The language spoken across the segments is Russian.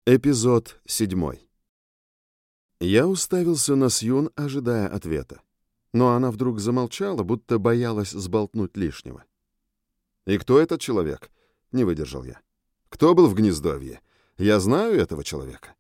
Эпизод 7. Я уставился на Сьюн, ожидая ответа. Но она вдруг замолчала, будто боялась сболтнуть лишнего. «И кто этот человек?» — не выдержал я. «Кто был в гнездовье? Я знаю этого человека».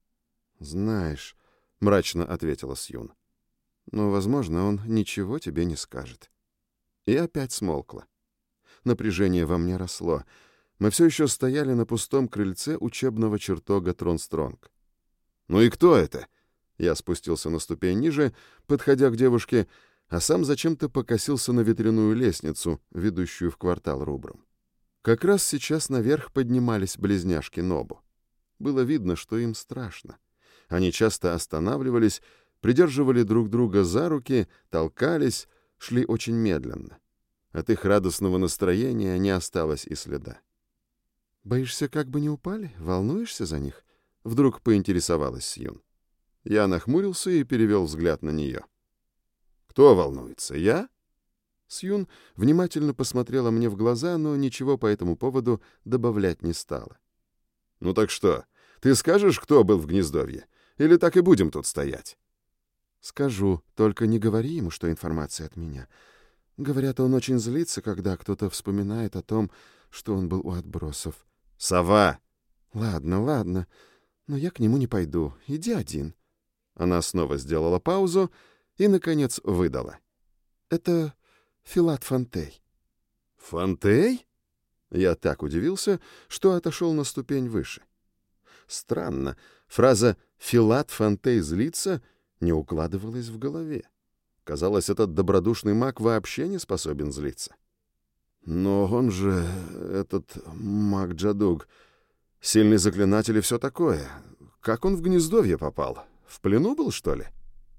«Знаешь», — мрачно ответила Сьюн. «Но, возможно, он ничего тебе не скажет». И опять смолкла. Напряжение во мне росло. Мы все еще стояли на пустом крыльце учебного чертога Тронстронг. «Ну и кто это?» Я спустился на ступень ниже, подходя к девушке, а сам зачем-то покосился на ветряную лестницу, ведущую в квартал Рубром. Как раз сейчас наверх поднимались близняшки Нобу. Было видно, что им страшно. Они часто останавливались, придерживали друг друга за руки, толкались, шли очень медленно. От их радостного настроения не осталось и следа. «Боишься, как бы не упали? Волнуешься за них?» — вдруг поинтересовалась Сьюн. Я нахмурился и перевел взгляд на нее. «Кто волнуется? Я?» Сьюн внимательно посмотрела мне в глаза, но ничего по этому поводу добавлять не стала. «Ну так что, ты скажешь, кто был в гнездовье? Или так и будем тут стоять?» «Скажу, только не говори ему, что информация от меня. Говорят, он очень злится, когда кто-то вспоминает о том, что он был у отбросов». «Сова!» «Ладно, но я к нему не пойду. Иди один». Она снова сделала паузу и, наконец, выдала. «Это Филат Фонтей». «Фонтей?» Я так удивился, что отошел на ступень выше. Странно, фраза «Филат Фонтей злится» не укладывалась в голове. Казалось, этот добродушный маг вообще не способен злиться. «Но он же, этот маг Джадуг, сильный заклинатель и все такое. Как он в гнездовье попал? В плену был, что ли?»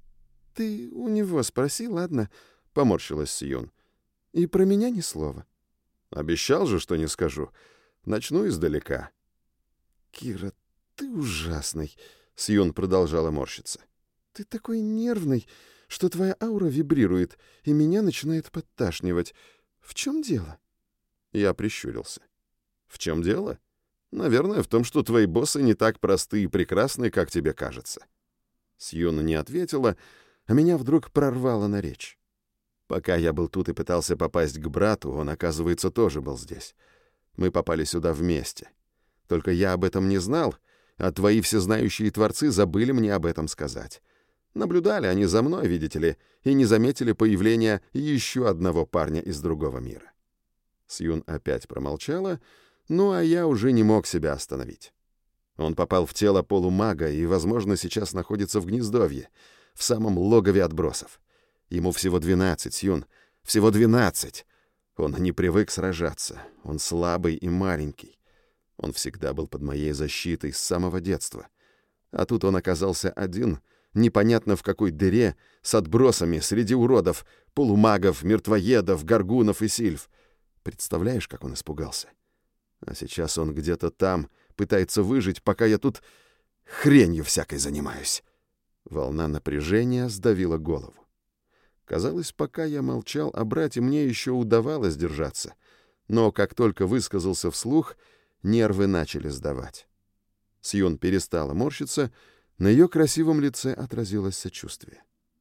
«Ты у него спроси, ладно?» — поморщилась Сьюн. «И про меня ни слова». «Обещал же, что не скажу. Начну издалека». «Кира, ты ужасный», — Сьюн продолжала морщиться. «Ты такой нервный, что твоя аура вибрирует, и меня начинает подташнивать. В чем дело?» Я прищурился. «В чем дело? Наверное, в том, что твои боссы не так просты и прекрасны, как тебе кажется». Сьюна не ответила, а меня вдруг прорвало на речь. Пока я был тут и пытался попасть к брату, он, оказывается, тоже был здесь. Мы попали сюда вместе. Только я об этом не знал, а твои всезнающие творцы забыли мне об этом сказать. Наблюдали они за мной, видите ли, и не заметили появления еще одного парня из другого мира. Сьюн опять промолчала, ну а я уже не мог себя остановить. Он попал в тело полумага и, возможно, сейчас находится в гнездовье, в самом логове отбросов. Ему всего 12, Сьюн, всего 12. Он не привык сражаться, он слабый и маленький. Он всегда был под моей защитой с самого детства. А тут он оказался один, непонятно в какой дыре, с отбросами среди уродов, полумагов, мертвоедов, горгунов и сильф. Представляешь, как он испугался? А сейчас он где-то там, пытается выжить, пока я тут хренью всякой занимаюсь. Волна напряжения сдавила голову. Казалось, пока я молчал о брате, мне еще удавалось держаться. Но как только высказался вслух, нервы начали сдавать. Сьюн перестала морщиться, на ее красивом лице отразилось сочувствие.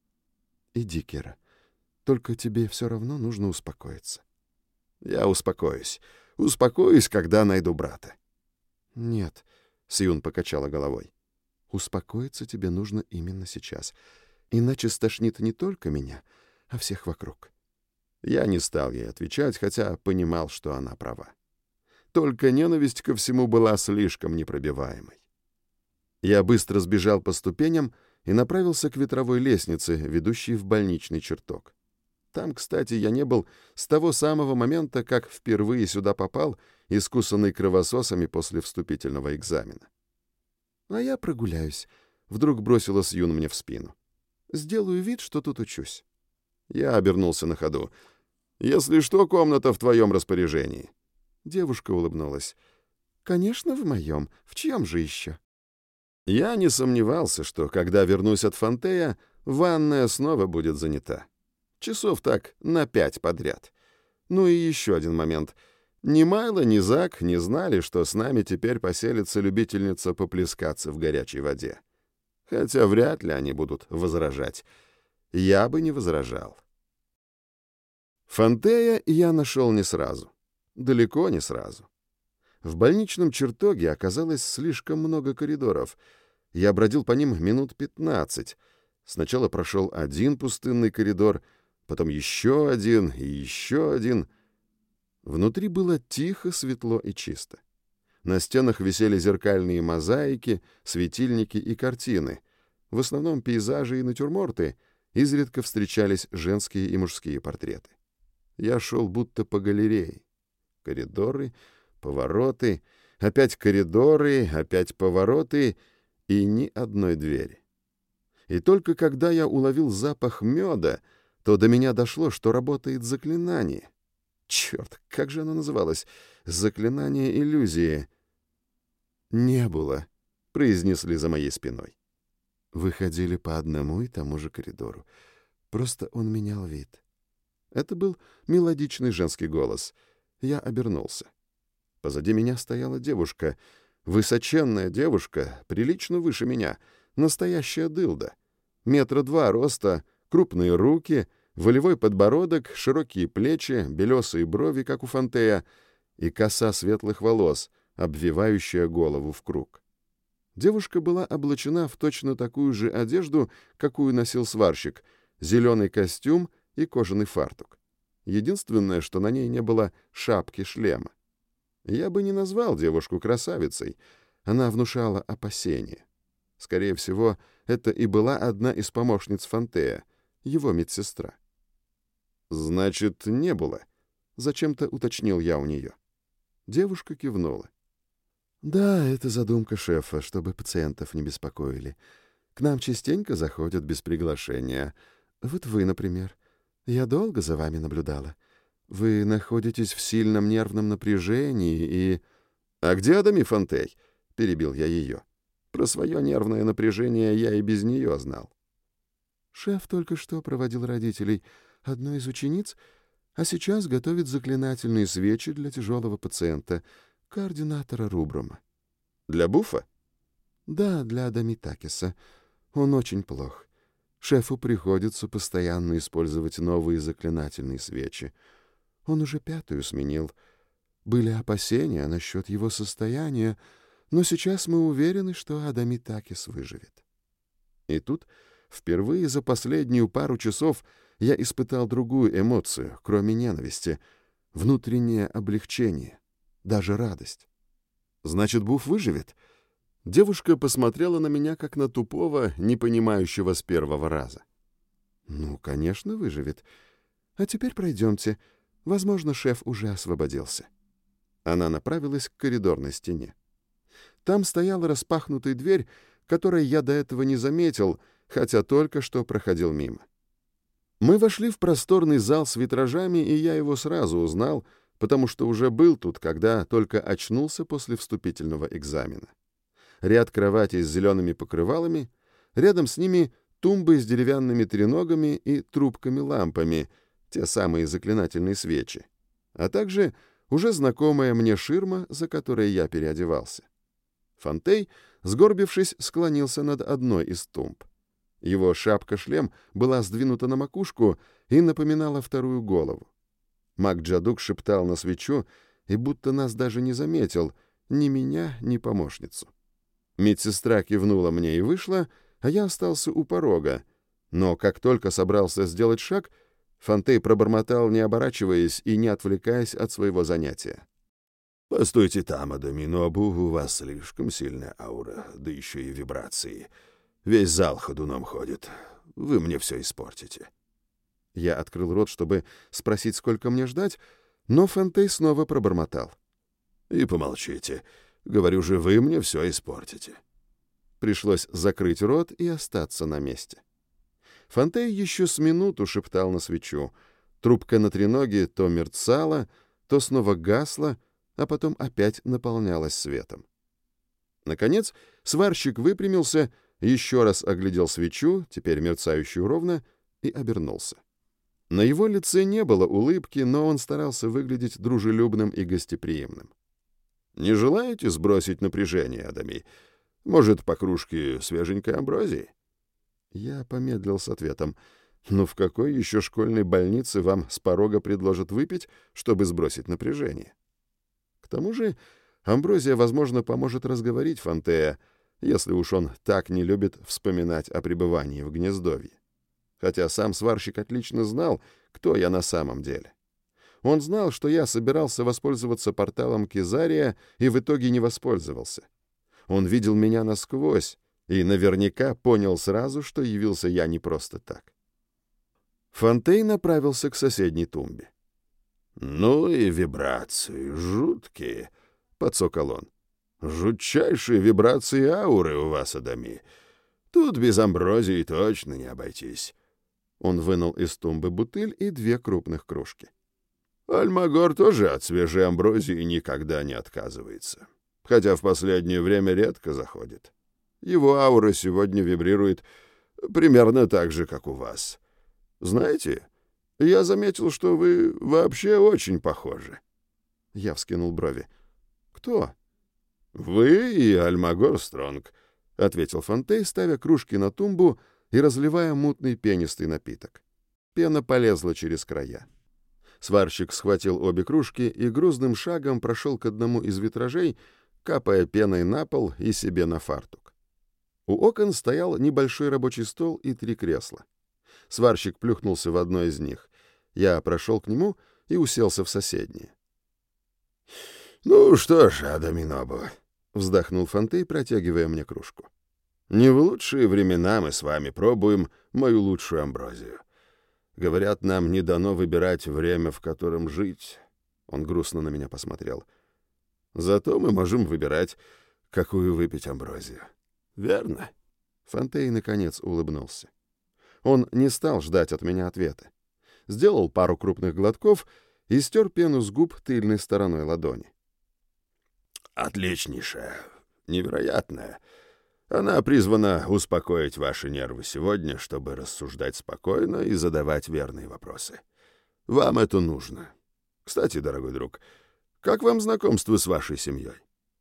«Иди, Кира, только тебе все равно нужно успокоиться». «Я успокоюсь. Успокоюсь, когда найду брата». «Нет», — Сьюн покачала головой. «Успокоиться тебе нужно именно сейчас, иначе стошнит не только меня, а всех вокруг». Я не стал ей отвечать, хотя понимал, что она права. Только ненависть ко всему была слишком непробиваемой. Я быстро сбежал по ступеням и направился к ветровой лестнице, ведущей в больничный чертог. Там, кстати, я не был с того самого момента, как впервые сюда попал, искусанный кровососами после вступительного экзамена. «А я прогуляюсь», — вдруг бросила Сьюн мне в спину. «Сделаю вид, что тут учусь». Я обернулся на ходу. «Если что, комната в твоем распоряжении». Девушка улыбнулась. «Конечно, в моем. В чьем же еще?» Я не сомневался, что, когда вернусь от Фонтея, ванная снова будет занята. Часов так на 5 подряд. Ну и еще один момент. Ни Майло, ни Зак не знали, что с нами теперь поселится любительница поплескаться в горячей воде. Хотя вряд ли они будут возражать. Я бы не возражал. Фантея я нашел не сразу. Далеко не сразу. В больничном чертоге оказалось слишком много коридоров. Я бродил по ним минут 15. Сначала прошел один пустынный коридор, потом еще один и еще один. Внутри было тихо, светло и чисто. На стенах висели зеркальные мозаики, светильники и картины. В основном пейзажи и натюрморты, изредка встречались женские и мужские портреты. Я шел будто по галерее. Коридоры, повороты, опять коридоры, опять повороты и ни одной двери. И только когда я уловил запах меда, то до меня дошло, что работает заклинание. Черт, как же оно называлось? Заклинание иллюзии. «Не было», — произнесли за моей спиной. Выходили по одному и тому же коридору. Просто он менял вид. Это был мелодичный женский голос. Я обернулся. Позади меня стояла девушка. Высоченная девушка, прилично выше меня. Настоящая дылда. 2 метра роста, крупные руки, волевой подбородок, широкие плечи, белесые брови, как у Фантея, и коса светлых волос, обвивающая голову в круг. Девушка была облачена в точно такую же одежду, какую носил сварщик, зеленый костюм и кожаный фартук. Единственное, что на ней не было шапки-шлема. Я бы не назвал девушку красавицей. Она внушала опасения. Скорее всего, это и была одна из помощниц Фантея, его медсестра. «Значит, не было?» — зачем-то уточнил я у нее. Девушка кивнула. «Да, это задумка шефа, чтобы пациентов не беспокоили. К нам частенько заходят без приглашения. Вот вы, например. Я долго за вами наблюдала. Вы находитесь в сильном нервном напряжении и...» «А где Адами Фантей?» — перебил я ее. Про свое нервное напряжение я и без нее знал. «Шеф только что проводил родителей одной из учениц, а сейчас готовит заклинательные свечи для тяжелого пациента, координатора Рубрума». «Для Буфа?» «Да, для Адамитакиса. Он очень плох. Шефу приходится постоянно использовать новые заклинательные свечи. Он уже 5-ю сменил. Были опасения насчет его состояния, но сейчас мы уверены, что Адамитакис выживет». И тут, впервые за последнюю пару часов, я испытал другую эмоцию, кроме ненависти. Внутреннее облегчение, даже радость. «Значит, Буф выживет?» Девушка посмотрела на меня, как на тупого, не понимающего с первого раза. «Ну, конечно, выживет. А теперь пройдемте. Возможно, шеф уже освободился». Она направилась к коридорной стене. Там стояла распахнутая дверь, которой я до этого не заметил, хотя только что проходил мимо. Мы вошли в просторный зал с витражами, и я его сразу узнал, потому что уже был тут, когда только очнулся после вступительного экзамена. Ряд кроватей с зелеными покрывалами, рядом с ними тумбы с деревянными треногами и трубками-лампами, те самые заклинательные свечи, а также уже знакомая мне ширма, за которой я переодевался. Фантей, сгорбившись, склонился над одной из тумб. Его шапка-шлем была сдвинута на макушку и напоминала вторую голову. Маг-Джадук шептал на свечу и будто нас даже не заметил, ни меня, ни помощницу. Медсестра кивнула мне и вышла, а я остался у порога. Но как только собрался сделать шаг, Фантей пробормотал, не оборачиваясь и не отвлекаясь от своего занятия: «Постойте там, Адаминобу, у вас слишком сильная аура, да еще и вибрации. Весь зал ходуном ходит. Вы мне все испортите». Я открыл рот, чтобы спросить, сколько мне ждать, но Фантей снова пробормотал: «И помолчите. Говорю же, вы мне все испортите». Пришлось закрыть рот и остаться на месте. Фантей еще с минуту шептал на свечу. Трубка на треноге то мерцала, то снова гасла, а потом опять наполнялась светом. Наконец сварщик выпрямился, еще раз оглядел свечу, теперь мерцающую ровно, и обернулся. На его лице не было улыбки, но он старался выглядеть дружелюбным и гостеприимным. «Не желаете сбросить напряжение, Адами? Может, по кружке свеженькой амброзии?» Я помедлил с ответом. «Ну в какой еще школьной больнице вам с порога предложат выпить, чтобы сбросить напряжение?» К тому же амброзия, возможно, поможет разговорить Фонтея, если уж он так не любит вспоминать о пребывании в гнездовье. Хотя сам сварщик отлично знал, кто я на самом деле. Он знал, что я собирался воспользоваться порталом Кизария и в итоге не воспользовался. Он видел меня насквозь и наверняка понял сразу, что явился я не просто так. Фонтей направился к соседней тумбе. «Ну и вибрации, жуткие», — подсокал он. «Жутчайшие вибрации ауры у вас, Адами. Тут без амброзии точно не обойтись». Он вынул из тумбы бутыль и 2 крупных кружки. Альмагор тоже от свежей амброзии никогда не отказывается, хотя в последнее время редко заходит. Его аура сегодня вибрирует примерно так же, как у вас. Знаете, я заметил, что вы вообще очень похожи. Я вскинул брови. «Кто?» «Вы и Альмагор Стронг», — ответил Фонтей, ставя кружки на тумбу и разливая мутный пенистый напиток. Пена полезла через края. Сварщик схватил обе кружки и грузным шагом прошел к одному из витражей, капая пеной на пол и себе на фартук. У окон стоял небольшой рабочий стол и 3 кресла. Сварщик плюхнулся в одно из них. Я прошел к нему и уселся в соседнее. «Ну что ж, Адаминобу», — вздохнул Фонтей, протягивая мне кружку. «Не в лучшие времена мы с вами пробуем мою лучшую амброзию. Говорят, нам не дано выбирать время, в котором жить». Он грустно на меня посмотрел. «Зато мы можем выбирать, какую выпить амброзию. Верно?» Фонтей наконец улыбнулся. Он не стал ждать от меня ответа. Сделал пару крупных глотков и стер пену с губ тыльной стороной ладони. «Отличнейшая, невероятная. Она призвана успокоить ваши нервы сегодня, чтобы рассуждать спокойно и задавать верные вопросы. Вам это нужно. Кстати, дорогой друг, как вам знакомство с вашей семьей?»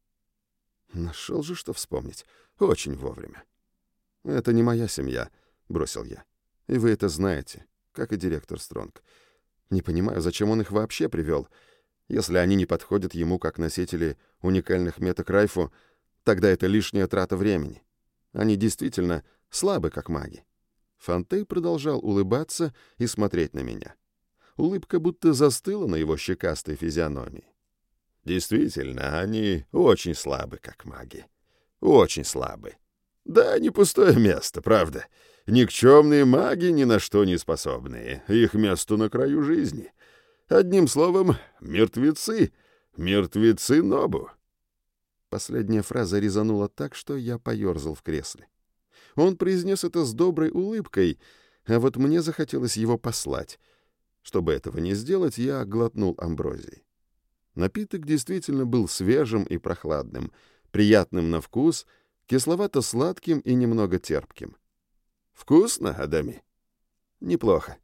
Нашел же, что вспомнить. Очень вовремя. «Это не моя семья», — бросил я. «И вы это знаете, как и директор Стронг. Не понимаю, зачем он их вообще привел. Если они не подходят ему как носители уникальных меток Райфу, тогда это лишняя трата времени. Они действительно слабы, как маги». Фонтей продолжал улыбаться и смотреть на меня. Улыбка будто застыла на его щекастой физиономии. «Действительно, они очень слабы, как маги. Очень слабы. Да, не пустое место, правда. Никчемные маги ни на что не способные. Их место на краю жизни. Одним словом, мертвецы. Мертвецы Нобу». Последняя фраза резанула так, что я поерзал в кресле. Он произнес это с доброй улыбкой, а вот мне захотелось его послать. Чтобы этого не сделать, я глотнул амброзии. Напиток действительно был свежим и прохладным, приятным на вкус, кисловато-сладким и немного терпким. «Вкусно, Адами?» «Неплохо».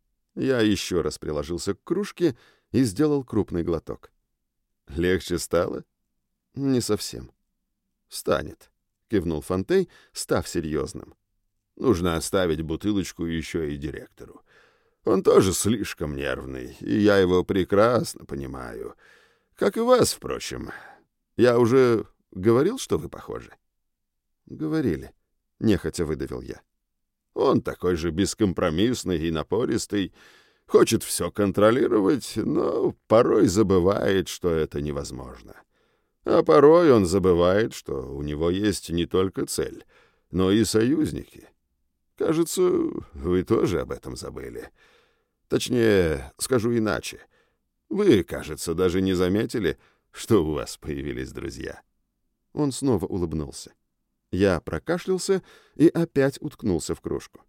Я еще раз приложился к кружке и сделал крупный глоток. «Легче стало?» «Не совсем». «Станет», — кивнул Фонтей, став серьезным. «Нужно оставить бутылочку еще и директору. Он тоже слишком нервный, и я его прекрасно понимаю. Как и вас, впрочем. Я уже говорил, что вы похожи?» «Говорили», — нехотя выдавил я. «Он такой же бескомпромиссный и напористый, хочет все контролировать, но порой забывает, что это невозможно. А порой он забывает, что у него есть не только цель, но и союзники. Кажется, вы тоже об этом забыли. Точнее, скажу иначе. Вы, кажется, даже не заметили, что у вас появились друзья». Он снова улыбнулся. Я прокашлялся и опять уткнулся в кружку.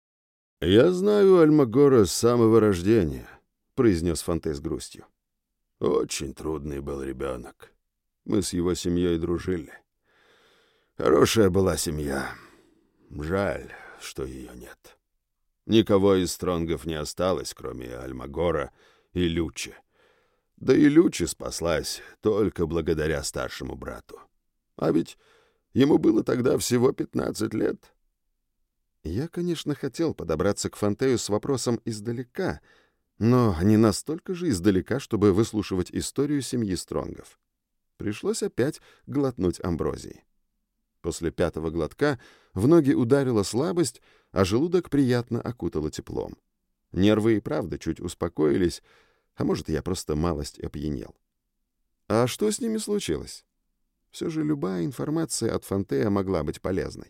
«Я знаю Альмагора с самого рождения», — произнес Фонтей с грустью. «Очень трудный был ребенок. Мы с его семьей дружили. Хорошая была семья. Жаль, что ее нет». Никого из Стронгов не осталось, кроме Альмагора и Лючи. Да и Лючи спаслась только благодаря старшему брату. А ведь ему было тогда всего 15 лет. Я, конечно, хотел подобраться к Фонтею с вопросом издалека, но не настолько же издалека, чтобы выслушивать историю семьи Стронгов. Пришлось опять глотнуть амброзии. После 5-го глотка в ноги ударила слабость, а желудок приятно окутало теплом. Нервы и правда чуть успокоились, а может, я просто малость опьянел. А что с ними случилось? Все же любая информация от Фонтея могла быть полезной.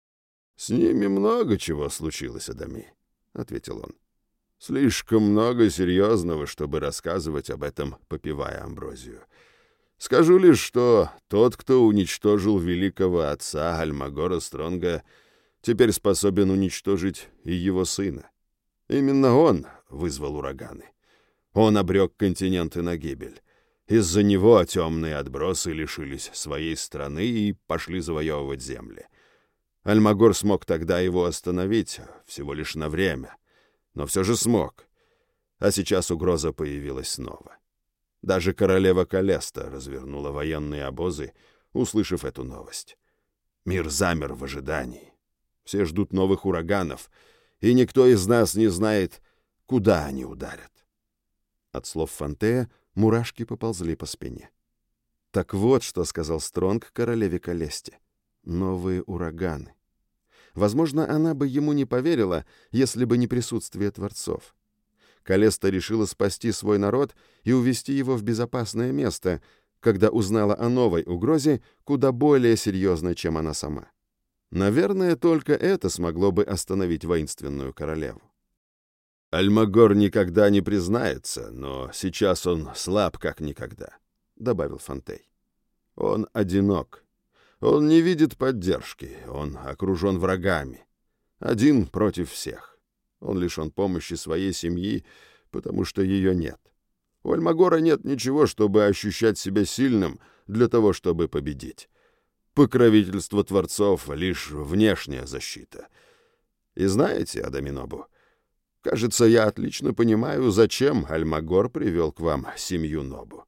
«С ними много чего случилось, Адами», — ответил он. «Слишком много серьезного, чтобы рассказывать об этом, попивая амброзию. Скажу лишь, что тот, кто уничтожил великого отца Альмагора Стронга, теперь способен уничтожить и его сына. Именно он вызвал ураганы. Он обрек континенты на гибель. Из-за него темные отбросы лишились своей страны и пошли завоевывать земли. Альмагор смог тогда его остановить, всего лишь на время. Но все же смог. А сейчас угроза появилась снова. Даже королева Калеста развернула военные обозы, услышав эту новость. Мир замер в ожидании. Все ждут новых ураганов, и никто из нас не знает, куда они ударят. От слов Фонтея мурашки поползли по спине. Так вот, что сказал Стронг королеве Калесте. Новые ураганы. Возможно, она бы ему не поверила, если бы не присутствие Творцов. Калеста решила спасти свой народ и увести его в безопасное место, когда узнала о новой угрозе, куда более серьезной, чем она сама. Наверное, только это смогло бы остановить воинственную королеву. «Альмагор никогда не признается, но сейчас он слаб как никогда», — добавил Фонтей. «Он одинок. Он не видит поддержки, он окружен врагами. Один против всех. Он лишен помощи своей семьи, потому что ее нет. У Альмагора нет ничего, чтобы ощущать себя сильным для того, чтобы победить. Покровительство Творцов — лишь внешняя защита. И знаете, Адаминобу, кажется, я отлично понимаю, зачем Альмагор привел к вам семью Нобу».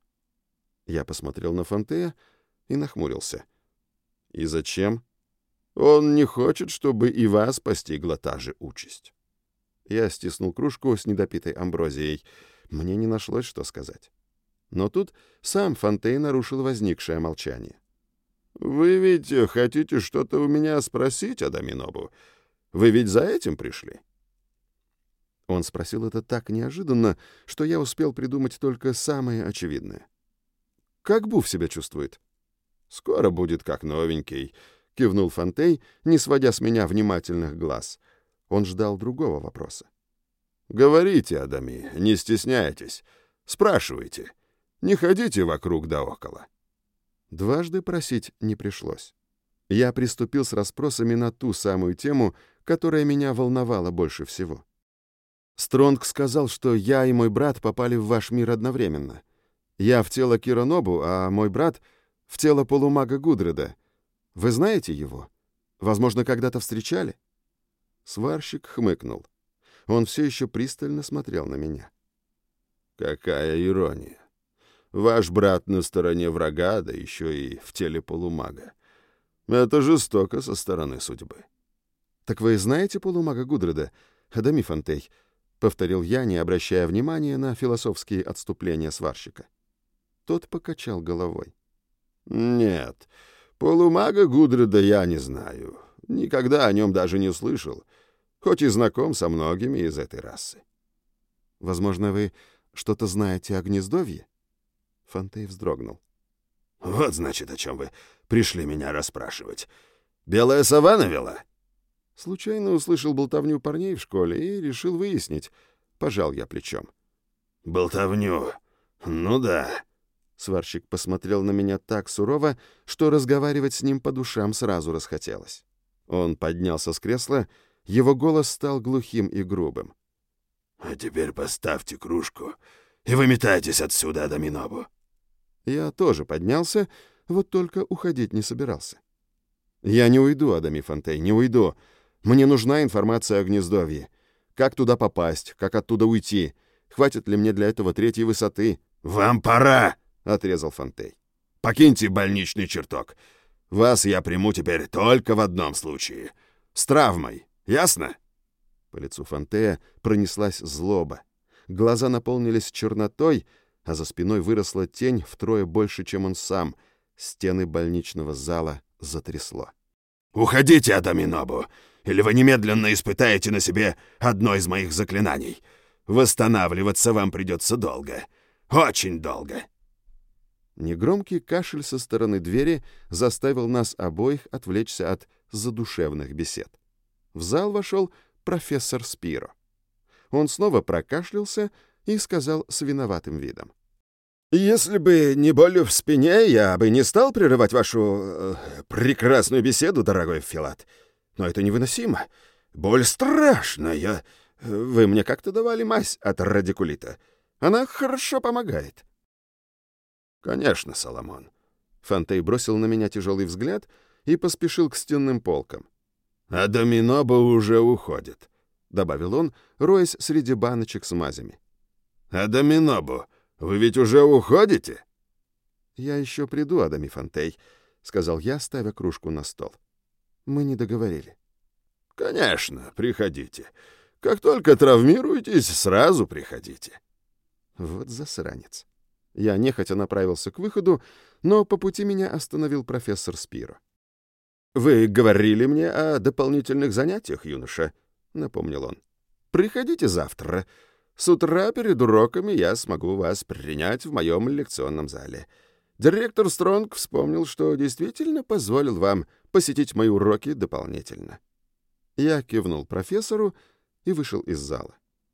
Я посмотрел на Фонтея и нахмурился. «И зачем?» «Он не хочет, чтобы и вас постигла та же участь». Я стиснул кружку с недопитой амброзией. Мне не нашлось, что сказать. Но тут сам Фонтей нарушил возникшее молчание. «Вы ведь хотите что-то у меня спросить, Адаминобу? Вы ведь за этим пришли?» Он спросил это так неожиданно, что я успел придумать только самое очевидное. «Как Буф себя чувствует?» «Скоро будет как новенький», — кивнул Фонтей, не сводя с меня внимательных глаз. Он ждал другого вопроса. «Говорите, Адами, не стесняйтесь. Спрашивайте. Не ходите вокруг да около». Дважды просить не пришлось. Я приступил с расспросами на ту самую тему, которая меня волновала больше всего. Стронг сказал, что я и мой брат попали в ваш мир одновременно. Я в тело Кира Нобу, а мой брат — в тело полумага Гудреда. Вы знаете его? Возможно, когда-то встречали?» Сварщик хмыкнул. Он все еще пристально смотрел на меня. «Какая ирония. Ваш брат на стороне врага, да еще и в теле полумага. Это жестоко со стороны судьбы». «Так вы знаете полумага Гудреда, Адами Фонтей?» — повторил я, не обращая внимания на философские отступления сварщика. Тот покачал головой. «Нет, полумага Гудреда я не знаю. Никогда о нем даже не слышал, хоть и знаком со многими из этой расы». «Возможно, вы что-то знаете о гнездовье?» Фонтей вздрогнул. «Вот, значит, о чем вы пришли меня расспрашивать. Белая сова навела?» Случайно услышал болтовню парней в школе и решил выяснить. Пожал я плечом. «Болтовню? Ну да». Сварщик посмотрел на меня так сурово, что разговаривать с ним по душам сразу расхотелось. Он поднялся с кресла, его голос стал глухим и грубым. «А теперь поставьте кружку и выметайтесь отсюда, Адаминобу». Я тоже поднялся, вот только уходить не собирался. «Я не уйду, Адами Фонтей, не уйду. Мне нужна информация о гнездовье. Как туда попасть? Как оттуда уйти? Хватит ли мне для этого третьей высоты?» «Вам пора!» — отрезал Фонтей. «Покиньте больничный чертог. Вас я приму теперь только в одном случае. С травмой. Ясно?» По лицу Фонтея пронеслась злоба. Глаза наполнились чернотой, а за спиной выросла тень втрое больше, чем он сам. Стены больничного зала затрясло. «Уходите, Адаминобу, или вы немедленно испытаете на себе одно из моих заклинаний. Восстанавливаться вам придется долго. Очень долго». Негромкий кашель со стороны двери заставил нас обоих отвлечься от задушевных бесед. В зал вошел профессор Спиро. Он снова прокашлялся и сказал с виноватым видом: «Если бы не боль в спине, я бы не стал прерывать вашу прекрасную беседу, дорогой Филат. Но это невыносимо. Боль страшная. Вы мне как-то давали мазь от радикулита. Она хорошо помогает». «Конечно, Соломон». Фонтей бросил на меня тяжелый взгляд и поспешил к стенным полкам. «Адаминобу уже уходит», — добавил он, роясь среди баночек с мазями. «Адаминобу, вы ведь уже уходите?» «Я еще приду, Адами Фонтей», — сказал я, ставя кружку на стол. «Мы не договорили». «Конечно, приходите. Как только травмируетесь, сразу приходите». Вот засранец. Я нехотя направился к выходу, но по пути меня остановил профессор Спиро. «Вы говорили мне о дополнительных занятиях, юноша», — напомнил он. «Приходите завтра. С утра перед уроками я смогу вас принять в моем лекционном зале. Директор Стронг вспомнил, что действительно позволил вам посетить мои уроки дополнительно». Я кивнул профессору и вышел из зала.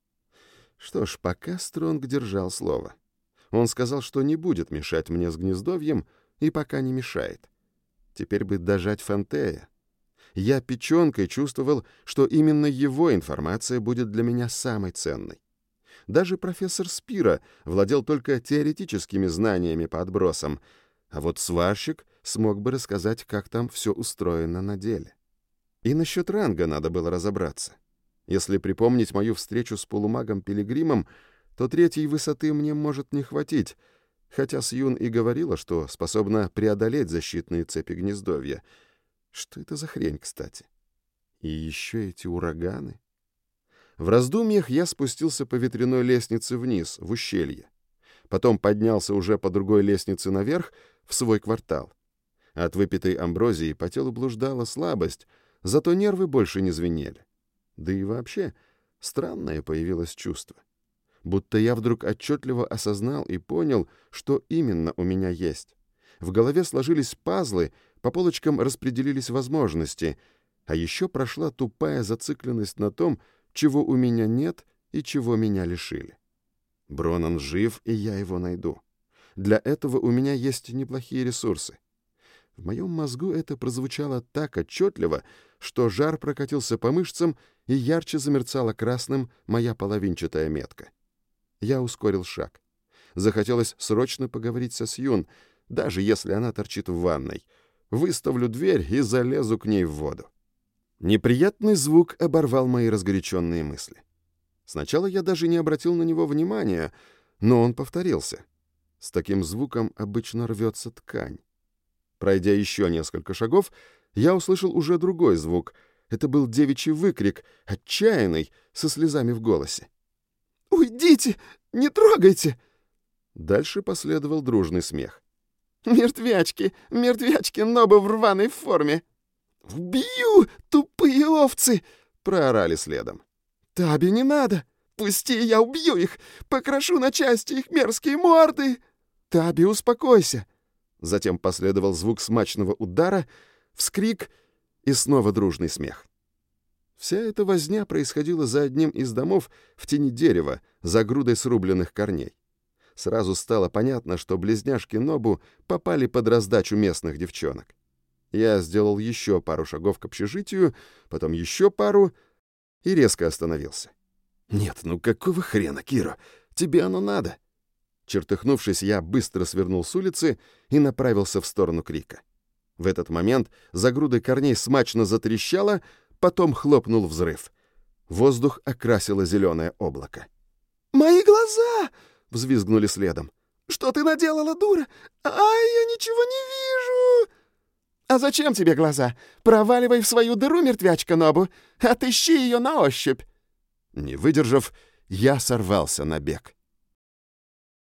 Что ж, пока Стронг держал слово. Он сказал, что не будет мешать мне с гнездовьем, и пока не мешает. Теперь бы дожать Фонтея. Я печенкой чувствовал, что именно его информация будет для меня самой ценной. Даже профессор Спиро владел только теоретическими знаниями по отбросам, а вот сварщик смог бы рассказать, как там все устроено на деле. И насчет ранга надо было разобраться. Если припомнить мою встречу с полумагом-пилигримом, то третьей высоты мне может не хватить, хотя Сьюн и говорила, что способна преодолеть защитные цепи гнездовья. Что это за хрень, кстати? И еще эти ураганы. В раздумьях я спустился по ветряной лестнице вниз, в ущелье. Потом поднялся уже по другой лестнице наверх, в свой квартал. От выпитой амброзии по телу блуждала слабость, зато нервы больше не звенели. Да и вообще, странное появилось чувство. Будто я вдруг отчетливо осознал и понял, что именно у меня есть. В голове сложились пазлы, по полочкам распределились возможности, а еще прошла тупая зацикленность на том, чего у меня нет и чего меня лишили. Бронан жив, и я его найду. Для этого у меня есть неплохие ресурсы. В моем мозгу это прозвучало так отчетливо, что жар прокатился по мышцам, и ярче замерцала красным моя половинчатая метка. Я ускорил шаг. Захотелось срочно поговорить со Сьюн, даже если она торчит в ванной. Выставлю дверь и залезу к ней в воду. Неприятный звук оборвал мои разгоряченные мысли. Сначала я даже не обратил на него внимания, но он повторился. С таким звуком обычно рвется ткань. Пройдя еще несколько шагов, я услышал уже другой звук. Это был девичий выкрик, отчаянный, со слезами в голосе. «Уйдите! Не трогайте!» Дальше последовал дружный смех. «Мертвячки! Мертвячки, Ноба в рваной форме!» «Убью, тупые овцы!» — проорали следом. «Таби, не надо! Пусти, я убью их! Покрошу на части их мерзкие морды!» «Таби, успокойся!» Затем последовал звук смачного удара, вскрик и снова дружный смех. Вся эта возня происходила за одним из домов в тени дерева, за грудой срубленных корней. Сразу стало понятно, что близняшки Нобу попали под раздачу местных девчонок. Я сделал еще пару шагов к общежитию, потом еще пару и резко остановился. «Нет, ну какого хрена, Киро? Тебе оно надо?» Чертыхнувшись, я быстро свернул с улицы и направился в сторону крика. В этот момент за грудой корней смачно затрещало, потом хлопнул взрыв. Воздух окрасило зеленое облако. «Мои глаза!» — взвизгнули следом. «Что ты наделала, дура? Ай, я ничего не вижу!» «А зачем тебе глаза? Проваливай в свою дыру, мертвячка Нобу! Отыщи ее на ощупь!» Не выдержав, я сорвался на бег.